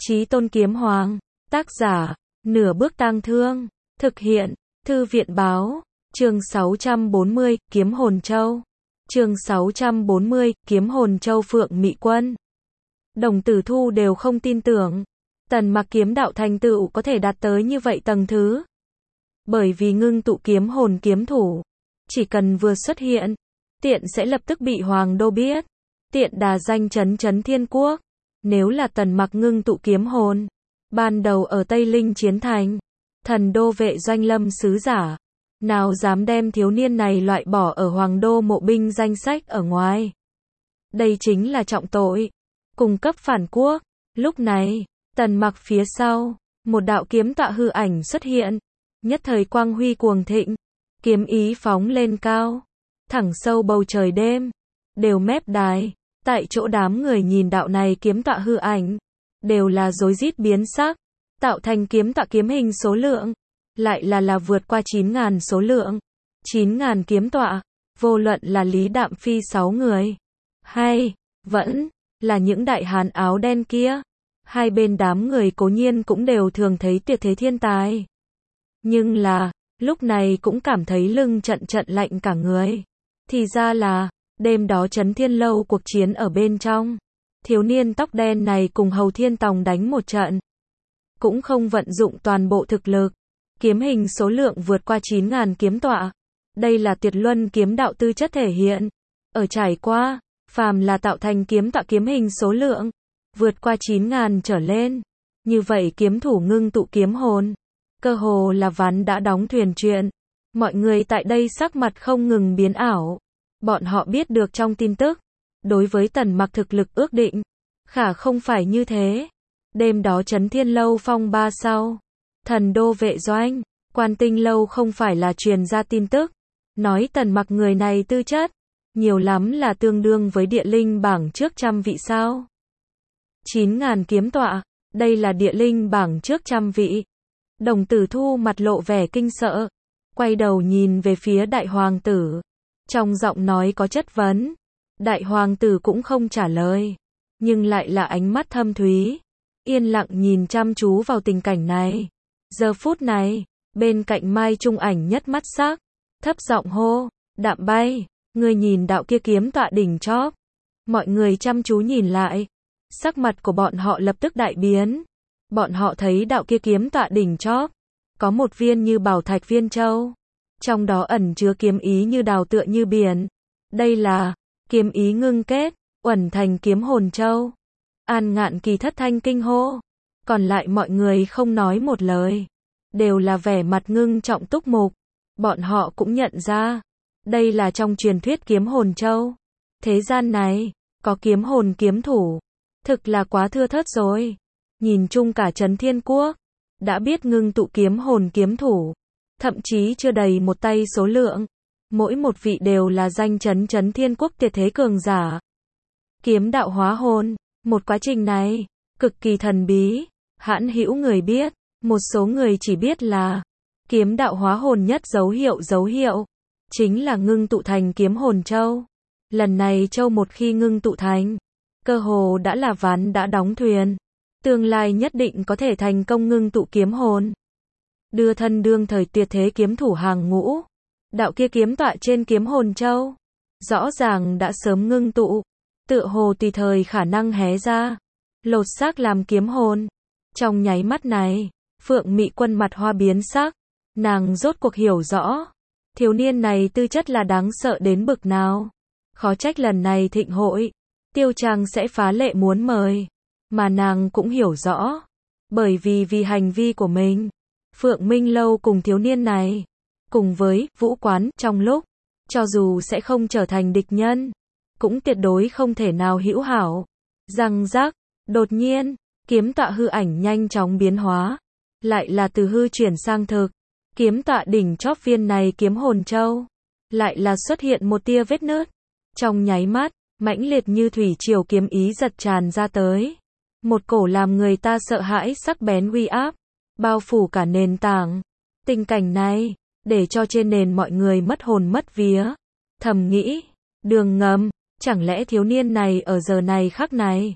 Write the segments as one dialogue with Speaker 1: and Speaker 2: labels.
Speaker 1: Chí Tôn Kiếm Hoàng, tác giả, Nửa Bước Tang Thương, thực hiện, Thư viện báo, chương 640, Kiếm Hồn Châu. Chương 640, Kiếm Hồn Châu. Phượng Mị Quân, Đồng Tử Thu đều không tin tưởng, Tần Mặc kiếm đạo thành tựu có thể đạt tới như vậy tầng thứ. Bởi vì ngưng tụ kiếm hồn kiếm thủ, chỉ cần vừa xuất hiện, tiện sẽ lập tức bị Hoàng đô biết, tiện đà danh chấn thiên quốc. Nếu là Tần Mặc ngưng tụ kiếm hồn, ban đầu ở Tây Linh chiến thành, thần đô vệ doanh lâm sứ giả, nào dám đem thiếu niên này loại bỏ ở Hoàng đô mộ binh danh sách ở ngoài. Đây chính là trọng tội, cung cấp phản quốc. Lúc này, Tần Mặc phía sau, một đạo kiếm tọa hư ảnh xuất hiện, nhất thời quang huy cuồng thịnh, kiếm ý phóng lên cao, thẳng sâu bầu trời đêm, đều mép đài. Tại chỗ đám người nhìn đạo này kiếm tọa hư ảnh, đều là rối rít biến sắc, tạo thành kiếm tọa kiếm hình số lượng, lại là vượt qua 9.000 số lượng. 9.000 kiếm tọa, vô luận là Lý Đạm Phi 6 người, hay vẫn là những đại hán áo đen kia, hai bên đám người cố nhiên cũng đều thường thấy tuyệt thế thiên tài. Nhưng là, lúc này cũng cảm thấy lưng trận lạnh cả người. Thì ra là, đêm đó Chấn Thiên Lâu cuộc chiến ở bên trong, thiếu niên tóc đen này cùng Hầu Thiên Tòng đánh một trận, cũng không vận dụng toàn bộ thực lực, kiếm hình số lượng vượt qua 9.000 kiếm tọa. Đây là tuyệt luân kiếm đạo tư chất thể hiện. Ở trải qua, phàm là tạo thành kiếm tọa kiếm hình số lượng vượt qua 9.000 trở lên, như vậy kiếm thủ ngưng tụ kiếm hồn, cơ hồ là ván đã đóng thuyền chuyện. Mọi người tại đây sắc mặt không ngừng biến ảo. Bọn họ biết được trong tin tức, đối với Tần Mặc thực lực ước định, khả không phải như thế. Đêm đó Chấn Thiên Lâu phong ba sau, thần đô vệ doanh, Quan Tinh Lâu không phải là truyền ra tin tức, nói Tần Mặc người này tư chất, nhiều lắm là tương đương với địa linh bảng trước 100 vị sao. 9.000 kiếm tọa, đây là địa linh bảng trước 100 vị. Đồng Tử Thu mặt lộ vẻ kinh sợ, quay đầu nhìn về phía đại hoàng tử, trong giọng nói có chất vấn. Đại hoàng tử cũng không trả lời, nhưng lại là ánh mắt thâm thúy, yên lặng nhìn chăm chú vào tình cảnh này. Giờ phút này, bên cạnh Mai Trung Ảnh nhất mắt sắc, thấp giọng hô, Đạm Bay, ngươi nhìn đạo kia kiếm tọa đỉnh chóp. Mọi người chăm chú nhìn lại, sắc mặt của bọn họ lập tức đại biến. Bọn họ thấy đạo kia kiếm tọa đỉnh chóp, có một viên như bảo thạch viên châu, trong đó ẩn chứa kiếm ý như đào tựa như biển. Đây là kiếm ý ngưng kết, uẩn thành kiếm hồn châu. An Ngạn Kỳ thất thanh kinh hô, còn lại mọi người không nói một lời, đều là vẻ mặt ngưng trọng túc mục. Bọn họ cũng nhận ra, đây là trong truyền thuyết kiếm hồn châu. Thế gian này, có kiếm hồn kiếm thủ, thực là quá thưa thớt rồi. Nhìn chung cả Chấn Thiên Quốc, đã biết ngưng tụ kiếm hồn kiếm thủ, thậm chí chưa đầy một tay số lượng. Mỗi một vị đều là danh chấn Thiên Quốc tuyệt thế cường giả. Kiếm đạo hóa hồn, một quá trình này, cực kỳ thần bí, hãn hữu người biết, một số người chỉ biết là kiếm đạo hóa hồn nhất dấu hiệu, chính là ngưng tụ thành kiếm hồn châu. Lần này châu một khi ngưng tụ thành, cơ hồ đã là ván đã đóng thuyền, tương lai nhất định có thể thành công ngưng tụ kiếm hồn, đưa thân đương thời tuyệt thế kiếm thủ hàng ngũ. Đạo kia kiếm tọa trên kiếm hồn châu, rõ ràng đã sớm ngưng tụ, tựa hồ tùy thời khả năng hé ra, lột xác làm kiếm hồn. Trong nháy mắt này, Phượng Mị Quân mặt hoa biến sắc, nàng rốt cuộc hiểu rõ, thiếu niên này tư chất là đáng sợ đến bực nào. Khó trách lần này thịnh hội, Tiêu Trang sẽ phá lệ muốn mời, mà nàng cũng hiểu rõ, bởi vì hành vi của mình, Phượng Minh Lâu cùng thiếu niên này, cùng với Vũ Quán, trong lúc, cho dù sẽ không trở thành địch nhân, cũng tuyệt đối không thể nào hữu hảo. Răng rắc, đột nhiên, kiếm tọa hư ảnh nhanh chóng biến hóa, lại là từ hư chuyển sang thực. Kiếm tọa đỉnh chóp viên này kiếm hồn châu, lại là xuất hiện một tia vết nứt. Trong nháy mắt, mãnh liệt như thủy triều kiếm ý giật tràn ra tới. Một cổ làm người ta sợ hãi sắc bén uy áp, bao phủ cả nền tảng. Tình cảnh này, để cho trên nền mọi người mất hồn mất vía. Thầm nghĩ, đường ngầm, chẳng lẽ thiếu niên này ở giờ này khắc này,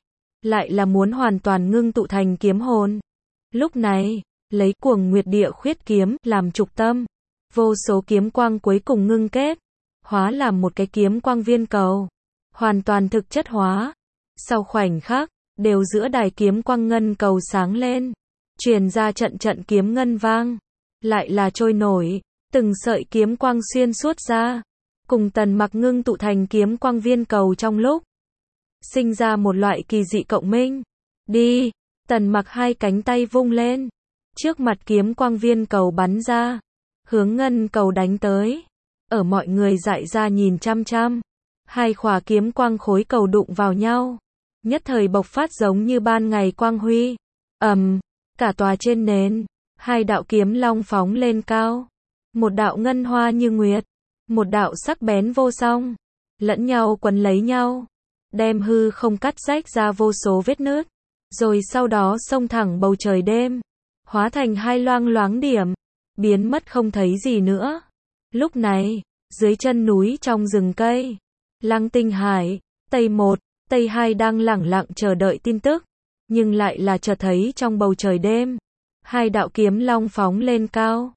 Speaker 1: lại là muốn hoàn toàn ngưng tụ thành kiếm hồn. Lúc này, lấy Cuồng Nguyệt Địa Khuyết kiếm làm trục tâm, vô số kiếm quang cuối cùng ngưng kết, hóa làm một cái kiếm quang viên cầu, hoàn toàn thực chất hóa. Sau khoảnh khắc, đều giữa đài kiếm quang ngân cầu sáng lên, truyền ra trận trận kiếm ngân vang, lại là trôi nổi, từng sợi kiếm quang xuyên suốt ra, cùng Tần Mặc ngưng tụ thành kiếm quang viên cầu trong lúc sinh ra một loại kỳ dị cộng minh. Đi, Tần Mặc hai cánh tay vung lên, trước mặt kiếm quang viên cầu bắn ra, hướng ngân cầu đánh tới. Ở mọi người dại ra nhìn chăm chăm, hai khỏa kiếm quang khối cầu đụng vào nhau, nhất thời bộc phát giống như ban ngày quang huy. Cả tòa trên nền, hai đạo kiếm long phóng lên cao, một đạo ngân hoa như nguyệt, một đạo sắc bén vô song, lẫn nhau quấn lấy nhau, đem hư không cắt rách ra vô số vết nứt, rồi sau đó xông thẳng bầu trời đêm, hóa thành hai loang loáng điểm, biến mất không thấy gì nữa. Lúc này, dưới chân núi trong rừng cây, Lăng Tinh Hải, Tây 1, Tây 2 đang lẳng lặng chờ đợi tin tức, nhưng lại là chợt thấy trong bầu trời đêm, hai đạo kiếm long phóng lên cao.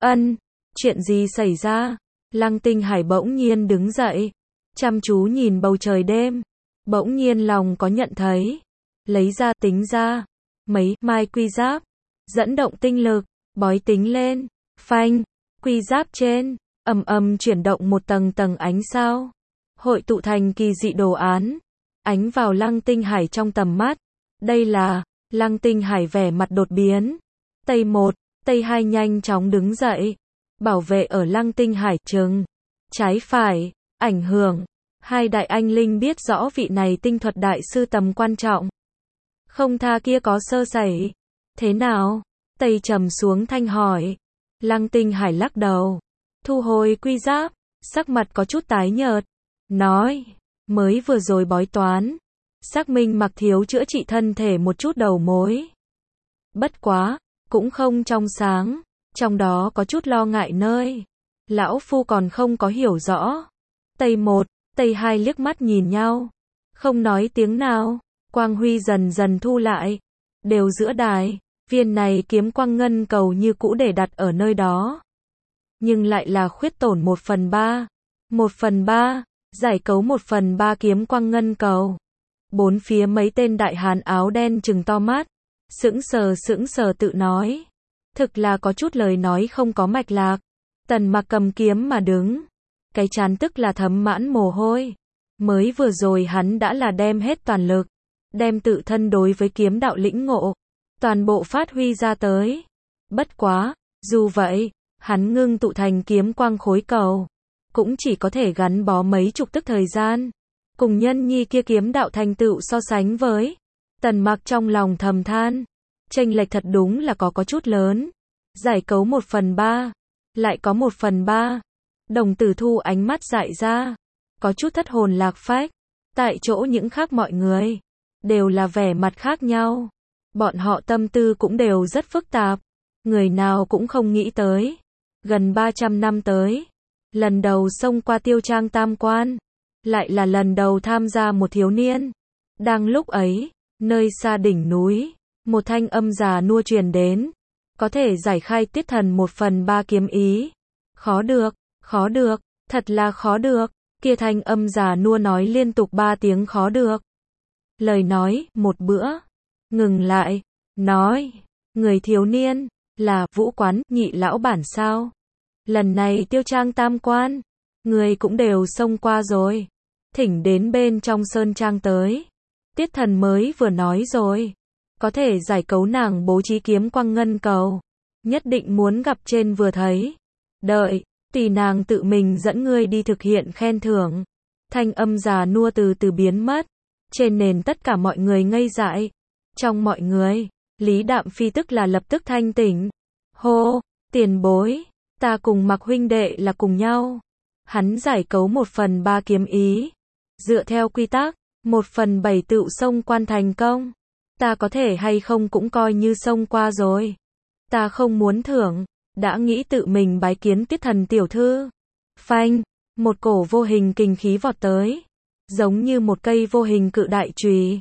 Speaker 1: Chuyện gì xảy ra? Lăng Tinh Hải bỗng nhiên đứng dậy, chăm chú nhìn bầu trời đêm, bỗng nhiên lòng có nhận thấy, lấy ra tính ra, mấy mai quy giáp, dẫn động tinh lực, bói tính lên, phanh, quy giáp trên, chuyển động một tầng tầng ánh sao, hội tụ thành kỳ dị đồ án, ánh vào Lăng Tinh Hải trong tầm mắt. Đây là, Lăng Tinh Hải vẻ mặt đột biến. Tây 1, Tây 2 nhanh chóng đứng dậy, bảo vệ ở Lăng Tinh Hải chừng, trái phải, ảnh hưởng. Hai đại anh linh biết rõ vị này tinh thuật đại sư tầm quan trọng. Không tha kia có sơ sẩy. Thế nào? Tây trầm xuống thanh hỏi. Lăng Tinh Hải lắc đầu, thu hồi quy giáp, sắc mặt có chút tái nhợt, nói, mới vừa rồi bói toán, xác minh Mặc thiếu chữa trị thân thể một chút đầu mối. Bất quá, cũng không trong sáng, trong đó có chút lo ngại nơi. Lão Phu còn không có hiểu rõ. Tây 1, Tây 2 liếc mắt nhìn nhau, không nói tiếng nào, quang huy dần dần thu lại, đều giữa đài, viên này kiếm quang ngân cầu như cũ để đặt ở nơi đó. Nhưng lại là khuyết tổn 1/3, 1/3, giải cấu 1/3 kiếm quang ngân cầu. Bốn phía mấy tên đại hán áo đen trừng to mắt, sững sờ tự nói. Thực là có chút lời nói không có mạch lạc. Tần Mặc cầm kiếm mà đứng, cái trán tức là thấm mãn mồ hôi. Mới vừa rồi hắn đã là đem hết toàn lực, đem tự thân đối với kiếm đạo lĩnh ngộ, toàn bộ phát huy ra tới. Bất quá, dù vậy, hắn ngưng tụ thành kiếm quang khối cầu, cũng chỉ có thể gắn bó mấy chục tức thời gian. Cùng Nhân Nhi kia kiếm đạo thành tựu so sánh với, Tần Mặc trong lòng thầm than, chênh lệch thật đúng là có chút lớn. Giải cấu 1/3, lại có 1/3. Đồng Tử Thu ánh mắt dại ra, có chút thất hồn lạc phách. Tại chỗ những khác mọi người, đều là vẻ mặt khác nhau. Bọn họ tâm tư cũng đều rất phức tạp. Người nào cũng không nghĩ tới. Gần 300 năm tới, lần đầu xông qua Tiêu Trang Tam Quan, lại là lần đầu tham gia một thiếu niên. Đang lúc ấy, nơi xa đỉnh núi, một thanh âm già nua truyền đến, có thể giải khai tiết thần 1/3 kiếm ý. Khó được, thật là khó được. Kia thanh âm già nua nói liên tục 3 tiếng khó được. Lời nói, một bữa, ngừng lại, nói, người thiếu niên, là Vũ Quán, nhị lão bản sao? Lần này Tiêu Trang Tam Quan, người cũng đều xông qua rồi. Thỉnh đến bên trong sơn trang tới. Tiết thần mới vừa nói rồi, có thể giải cấu nàng bố trí kiếm quang ngân cầu, nhất định muốn gặp trên vừa thấy. Đợi, tỷ nàng tự mình dẫn ngươi đi thực hiện khen thưởng. Thanh âm già nua từ từ biến mất. Trên nền tất cả mọi người ngây dại. Trong mọi người, Lý Đạm Phi tức là lập tức thanh tỉnh. Hô, tiền bối, ta cùng Mặc huynh đệ là cùng nhau. Hắn giải cấu 1/3 kiếm ý. Dựa theo quy tắc, 1/7 tựu xông quan thành công. Ta có thể hay không cũng coi như xông qua rồi. Ta không muốn thưởng, đã nghĩ tự mình bái kiến Tiết thần tiểu thư. Phanh, một cổ vô hình kình khí vọt tới, giống như một cây vô hình cự đại chùy,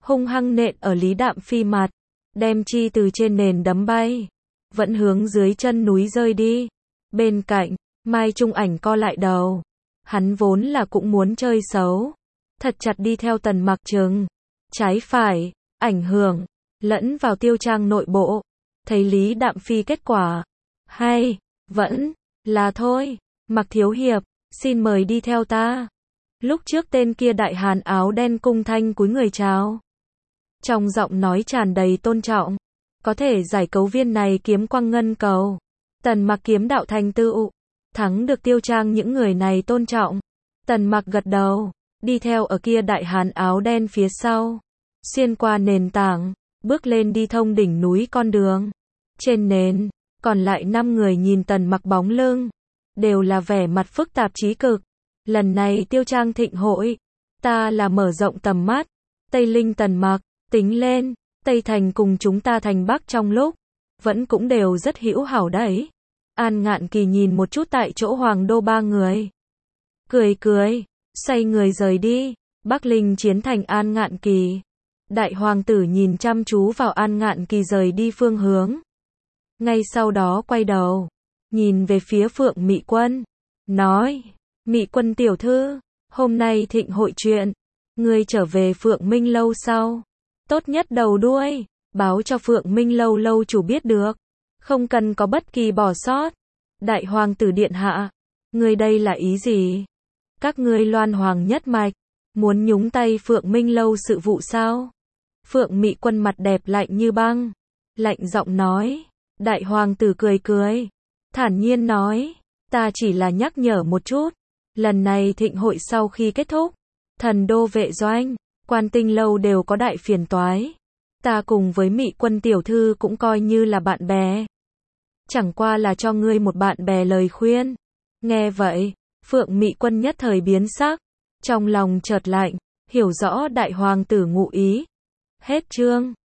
Speaker 1: hung hăng nện ở Lý Đạm Phi mặt, đem chi từ trên nền đấm bay, vẫn hướng dưới chân núi rơi đi. Bên cạnh, Mai Trung Ảnh co lại đầu, hắn vốn là cũng muốn chơi xấu, thật chặt đi theo Tần Mặc chừng, trái phải, ảnh hưởng, lẫn vào Tiêu Trang nội bộ, thấy Lý Đạm Phi kết quả, hay, vẫn, là thôi, Mặc thiếu hiệp, xin mời đi theo ta. Lúc trước tên kia đại hán áo đen cung thanh cúi người chào. Trong giọng nói tràn đầy tôn trọng, có thể giải cấu viên này kiếm quang ngân cầu. Tần Mặc kiếm đạo thành tựu, thắng được Tiêu Trang những người này tôn trọng. Tần Mặc gật đầu, đi theo ở kia đại hán áo đen phía sau, xuyên qua nền tảng, bước lên đi thông đỉnh núi con đường. Trên nền, còn lại 5 người nhìn Tần Mặc bóng lưng, đều là vẻ mặt phức tạp chí cực. Lần này Tiêu Trang thịnh hội, ta là mở rộng tầm mắt. Tây Linh Tần Mặc, tính lên, Tây Thành cùng chúng ta thành Bắc trong lúc, vẫn cũng đều rất hữu hảo đấy. An Ngạn Kỳ nhìn một chút tại chỗ Hoàng Đô 3 người. Cười cười, xoay người rời đi. Bắc Linh chiến thành An Ngạn Kỳ. Đại hoàng tử nhìn chăm chú vào An Ngạn Kỳ rời đi phương hướng. Ngay sau đó quay đầu, nhìn về phía Phượng Mị Quân, nói, Mị Quân tiểu thư, hôm nay thịnh hội chuyện, ngươi trở về Phượng Minh lâu sau, tốt nhất đầu đuôi, báo cho Phượng Minh lâu lâu chủ biết được, không cần có bất kỳ bỏ sót. Đại hoàng tử điện hạ, ngươi đây là ý gì? Các ngươi Loan Hoàng nhất mạch, muốn nhúng tay Phượng Minh lâu sự vụ sao? Phượng Mị Quân mặt đẹp lạnh như băng, lạnh giọng nói. Đại hoàng tử cười cười, thản nhiên nói, ta chỉ là nhắc nhở một chút, lần này thịnh hội sau khi kết thúc, Thần Đô vệ doanh, Quan Tinh lâu đều có đại phiền toái. Ta cùng với Mị Quân tiểu thư cũng coi như là bạn bè. Chẳng qua là cho ngươi một bạn bè lời khuyên. Nghe vậy, Phượng Mị Quân nhất thời biến sắc, trong lòng chợt lạnh, hiểu rõ đại hoàng tử ngụ ý. Hết chương.